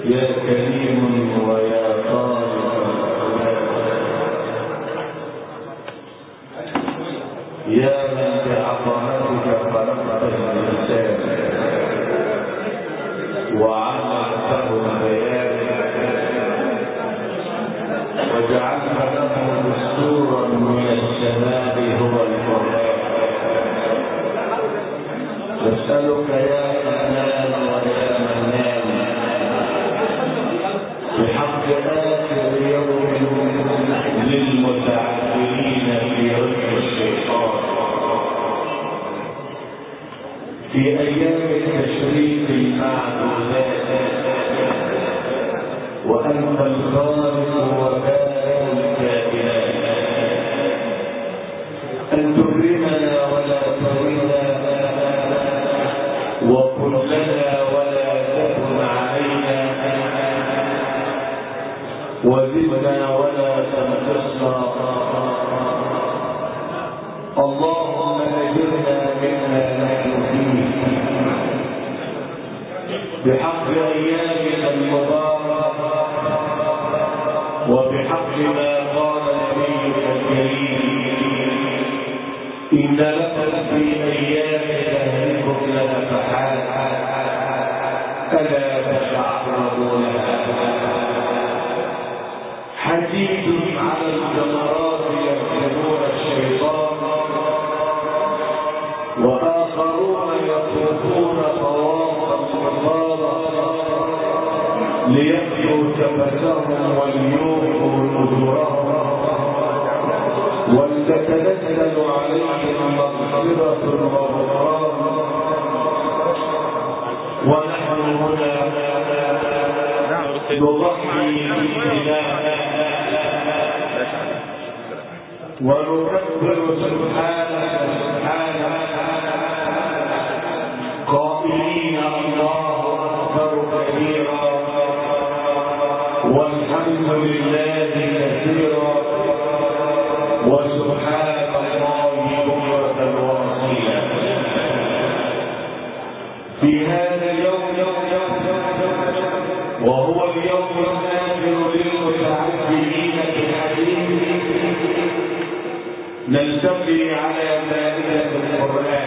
يا كريم ويا طارق يا من بعظمتك خلقت الإنسان وعلمته البيان وجعلت له دستورا من السماء هو القرآن. نسألك يا حنان ويا منان بحق آخر يوم للمتعبدين في رزق الشيطان في أيام التشريق المعدودات، وأنت الخالق وبارئ الكائنات، أن تكرمنا ولا تهنا وكن لنا ولا تكن علينا وزدنا ولا تنقصنا. اللهم أجرنا مما نحن فيه بحق أيامنا المباركة وبحق ما قال نبيك الكريم: إن لكم في أيام دهركم لنفحات ألا تتعرضوا لها. حديث على الجمرات يركبون الشيطان، وآخرون يطوفون طواف الإفاضة ليقضوا تفتهم وليوفوا نذورهم، ولتتنزل عليهم مغفرة وغفران. ونحن هنا نضحي بالله ونكبر سبحانه قائلين: الله أكبر كبيرا والحمد لله كثيرا وسبحان الله بكرة واصيلا. في هذا اليوم وهو اليوم الآخر للمتعبدين بالحديث نلتقي على مائدة القرآن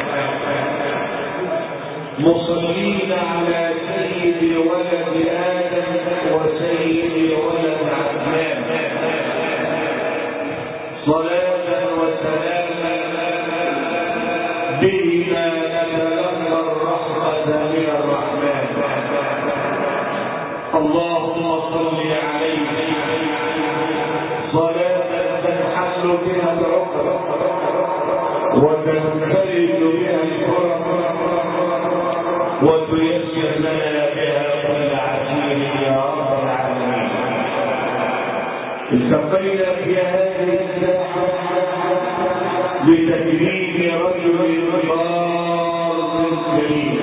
مصلين على سيد ولد آدم وسيد ولد عدنان، صلاة وسلاما بهما نتلقى الرحمة من الرحمن. اللهم صل عليه صلاة تنحل بها العقد وتنفرج بها الكرم وتيسر لنا بها كل عسير يا رب العالمين. التقينا في هذه الساحة لتكريم رجل بار كريم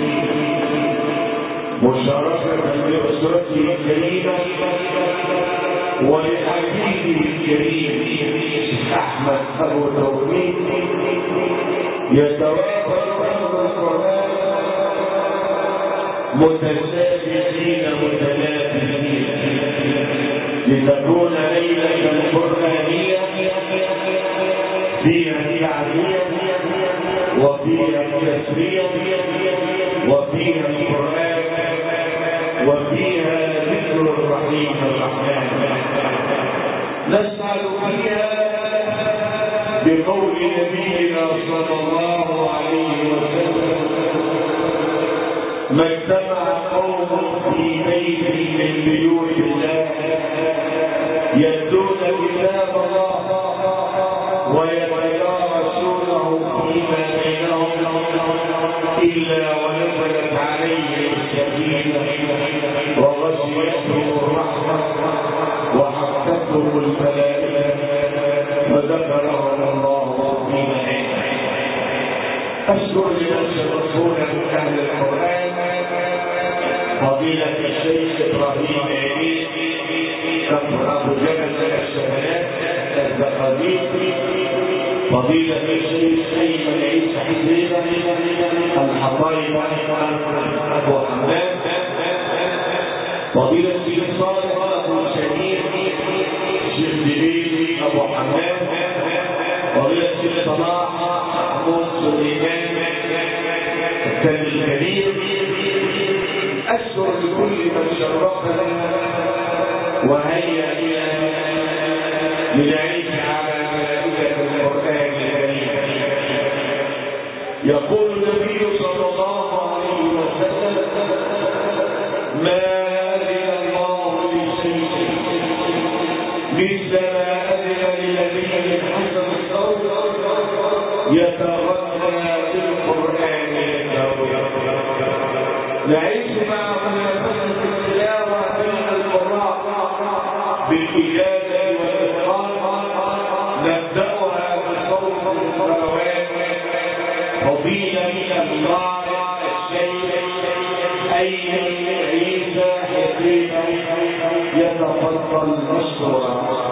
مشاركة بأسرته الكريمة ولحبيبه الكريم أحمد أبو توفيق يتوافر أهل القرآن متسابقين متنافسين لتكون ليلة قرآنية فيها التعزية وفيها التسلية وفيها القرآن وفيها ذكر الرحيم الرحمن. نسأل فيها بقول نبينا صلى الله عليه وسلم: ما اجتمع قوم في بيت من بيوت الله يتلون كتاب الله ويتدارسونه فيما بينهم إلا ونزلت عليهم السكينة وغشيتهم الرحمة وحفتهم الملائكة وذكرهم الله في نعمه. أشكر لنفس الرسول من أهل القرآن فضيلة الشيخ إبراهيم عيني كفر أبو جبل الشهادات الزقازيق، فضيلة الشيخ أيمن عيسى حسين الحطايب أبو حماد، فضيلة الشيخ صالح أبو الشهيد الشيخ جليل أبو حماد، فضيلة الشيخ صلاح محمود سليمان الثاني الكبير، أشكر لكل من شرفنا وهيا بنا لنعيش على ملائكة القرآن الكريم. يقول النبي صلى الله عليه وسلم: ما أذن الله لشيء مثل ما أذن لنبي حسن الصوت يتغنى بالقرآن الكريم. نعيش مع منافسة التلاوة بين القراء بالإجازة والإتقان. نبدأها بصوت القروان. فضيلة القارئ الشيخ أيمن عيسى حسين يتفضل مشكورا.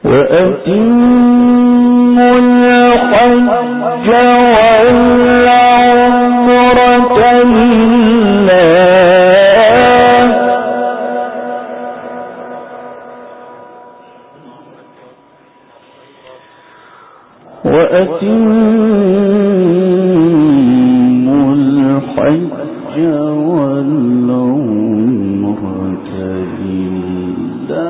وأتموا الحج والعمرة لله وأتموا الحج والعمرة لله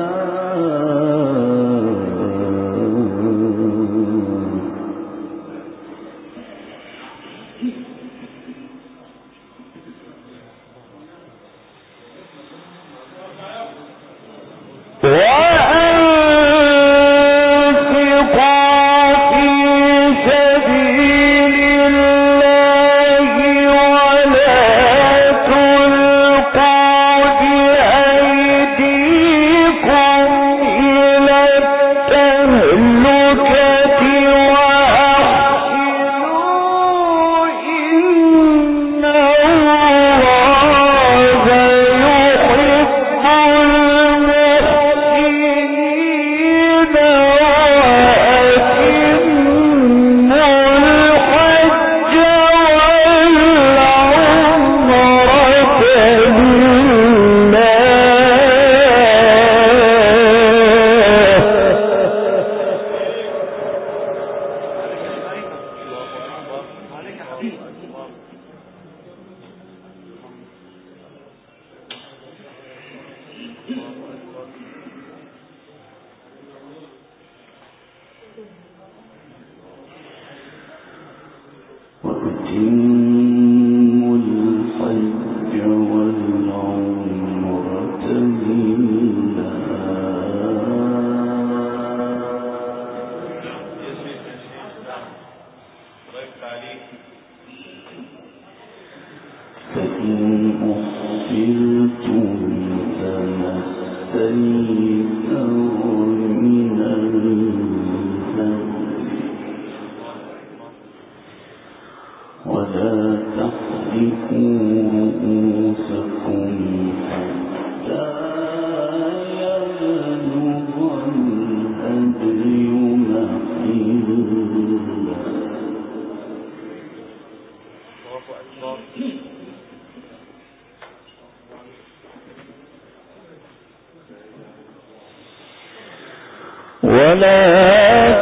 ولا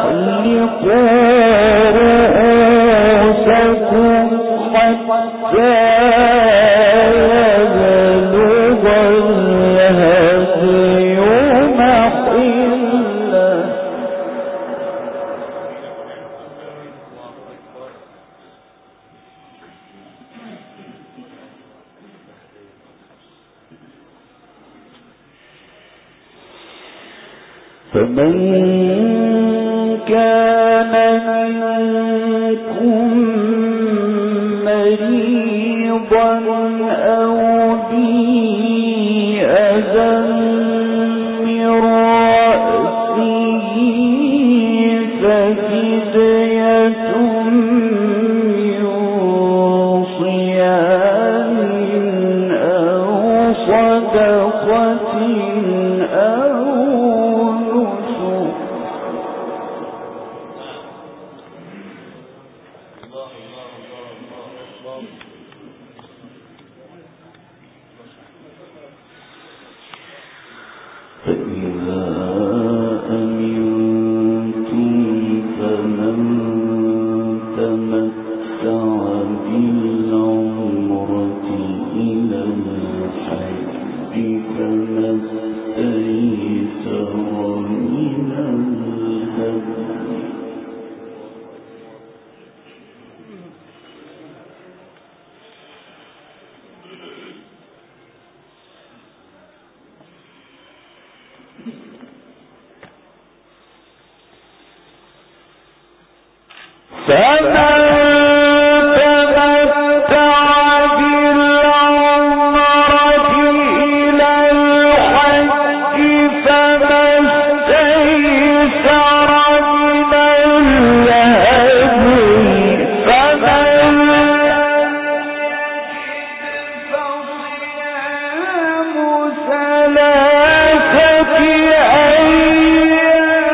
تحلقوا رؤوسكم حتى يبلغ الهدي محله فمن كان منكم مريضا أو به أذى من رأسه ففدية من صيام أو صدقة أو ثلاثة أيام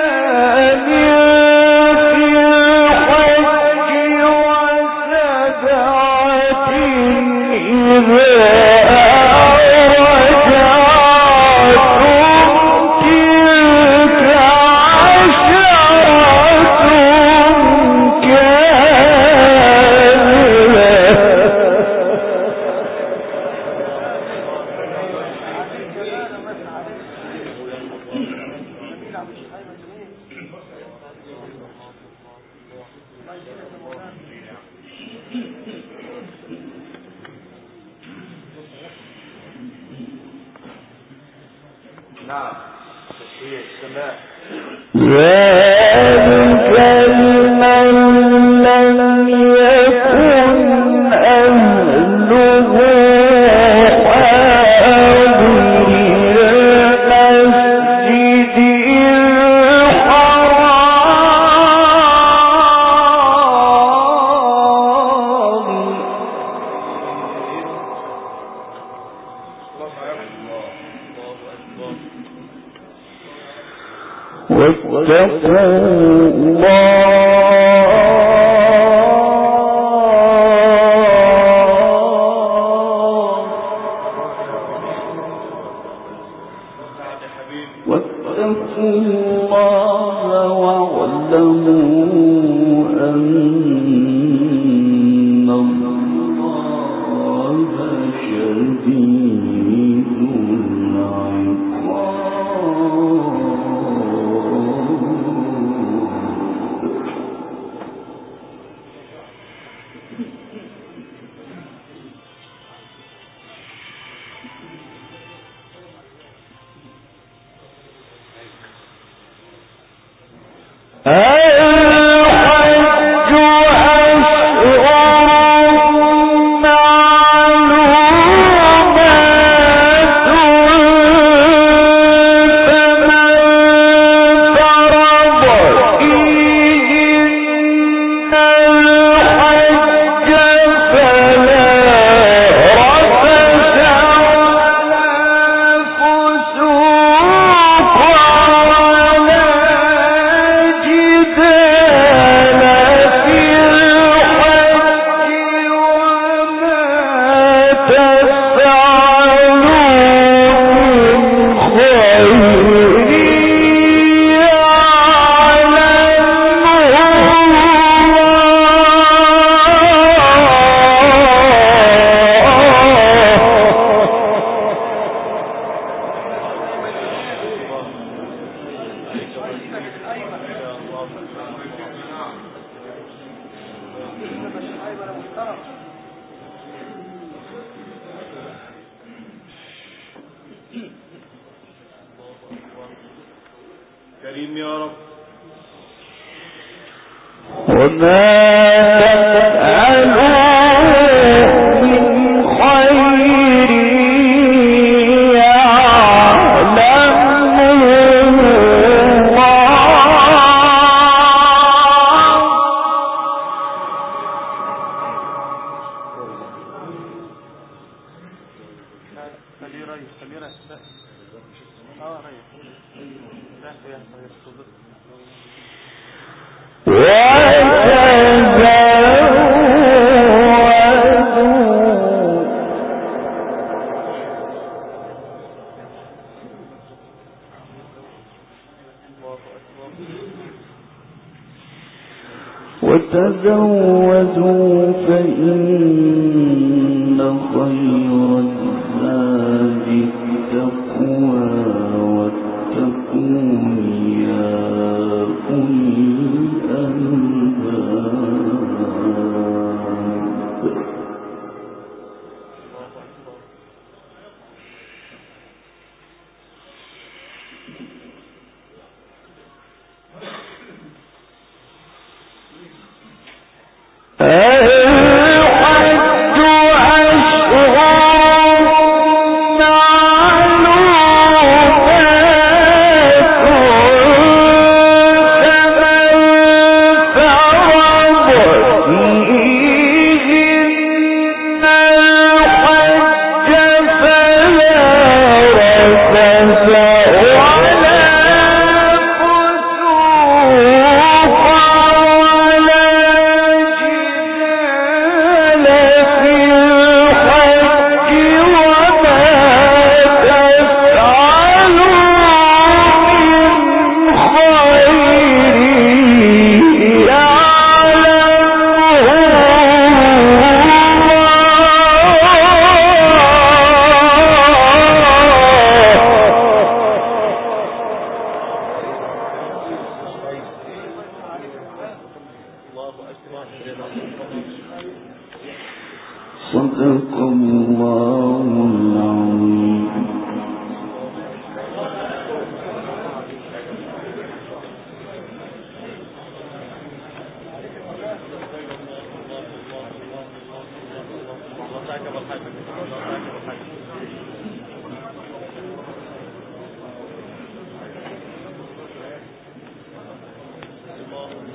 كريم يا رب. وتزودوا فإن خير الزاد التقوى واتقون يا أولي الألباب. الحج أشهر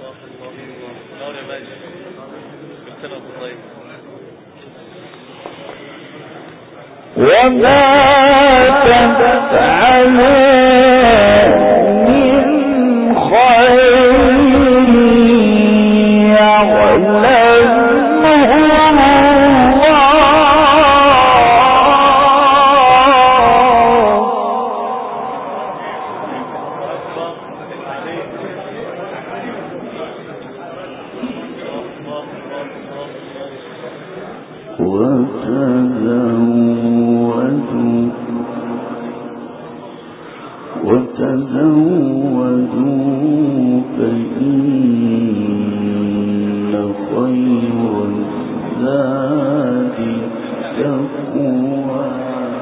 وما تفعلوا من خير يعلمه وتزودوا فإن خير الزاد التقوى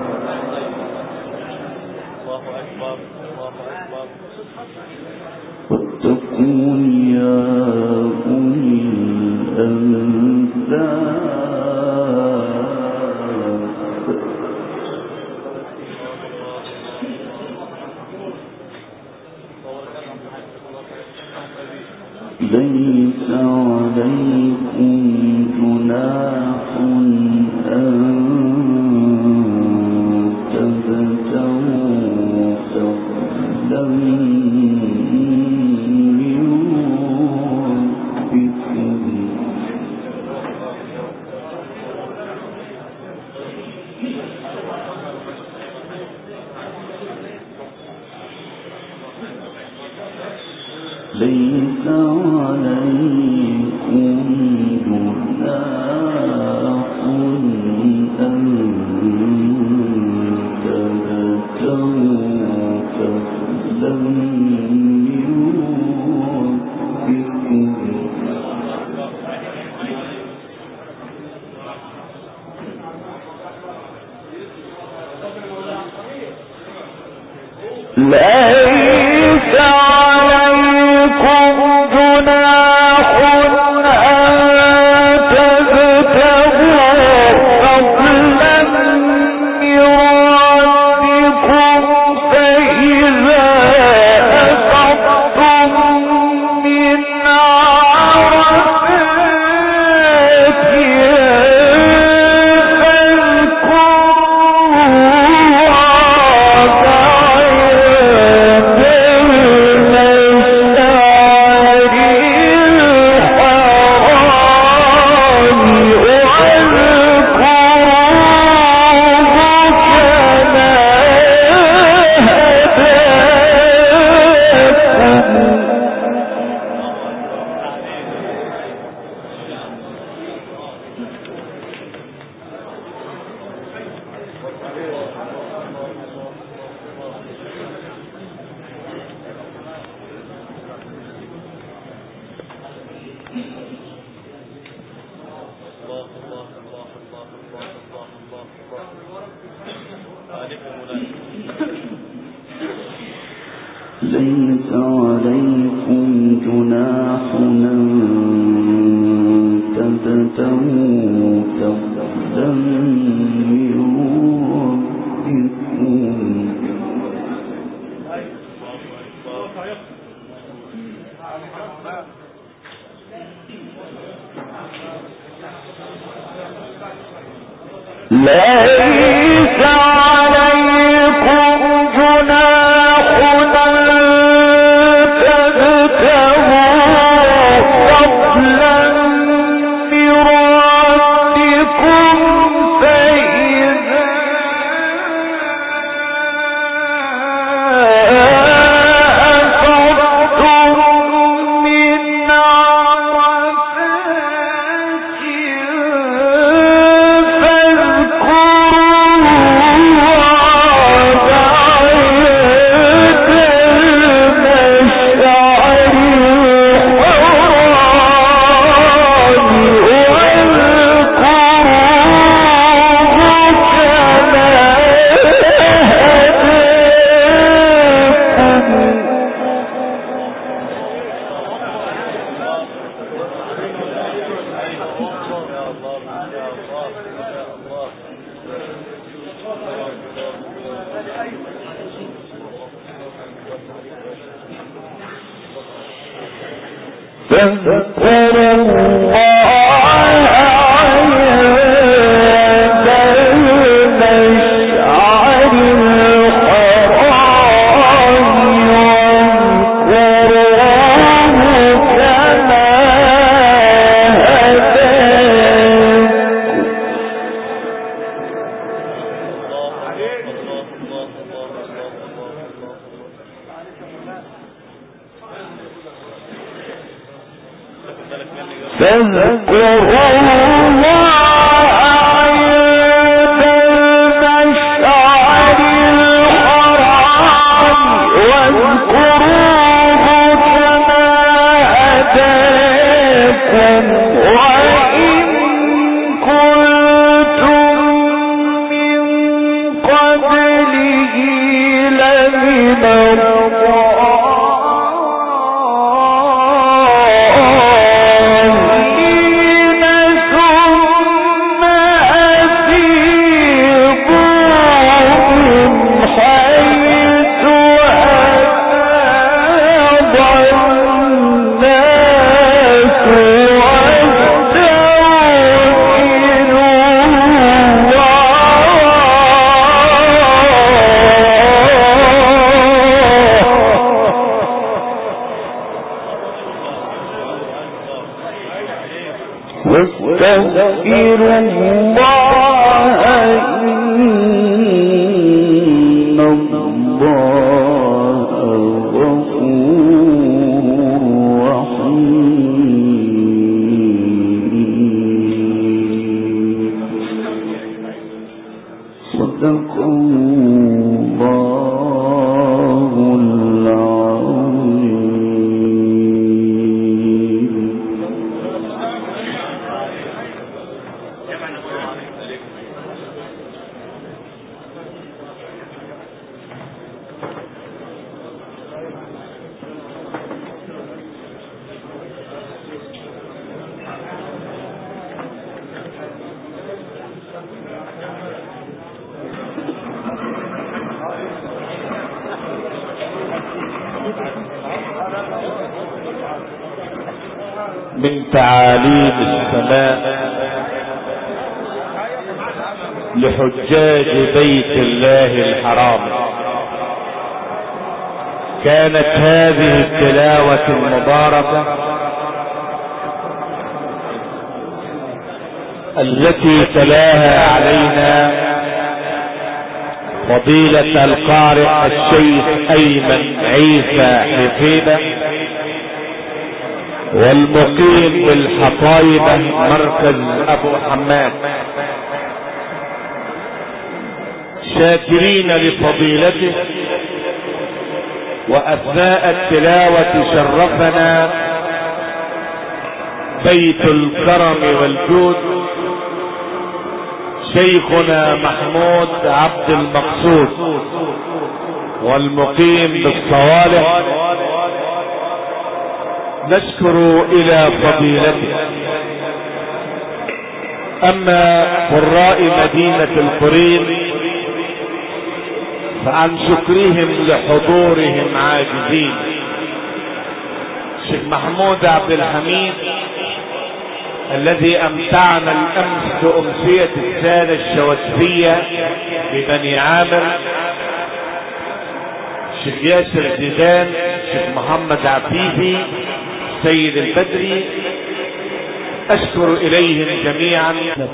واتقون يا أولي الألباب ليس عليكم جناح أن تبتغوا فضلا من ربكم ليس عليكم جناح أن تبتغوا فضلا من ربكم ليس عليكم جناح أن تبتغوا فضلا من ربكم فإذا أفضتم من عرفات ليس عليكم جناح أن تبتغوا فضلا من ربكم ليس عليكم جناح من تعاليم السماء لحجاج بيت الله الحرام كانت هذه التلاوة المباركة التي تلاها علينا فضيلة القارئ الشيخ أيمن عيسى حفيبة والمقيم بالحطايبة مركز أبو حماد، شاكرين لفضيلته. وأثناء التلاوة شرفنا بيت الكرم والجود شيخنا محمود عبد المقصود والمقيم بالصوالح، نشكر إلى فضيلته. أما قراء مدينة القرين فعن شكرهم لحضورهم عاجزين. الشيخ محمود عبد الحميد الذي أمتعنا الأمس بأمسية السادة الشواتفية ببني عامر، الشيخ ياسر زيدان، الشيخ محمد عفيفي، سيد البدري، أشكر إليهم جميعا.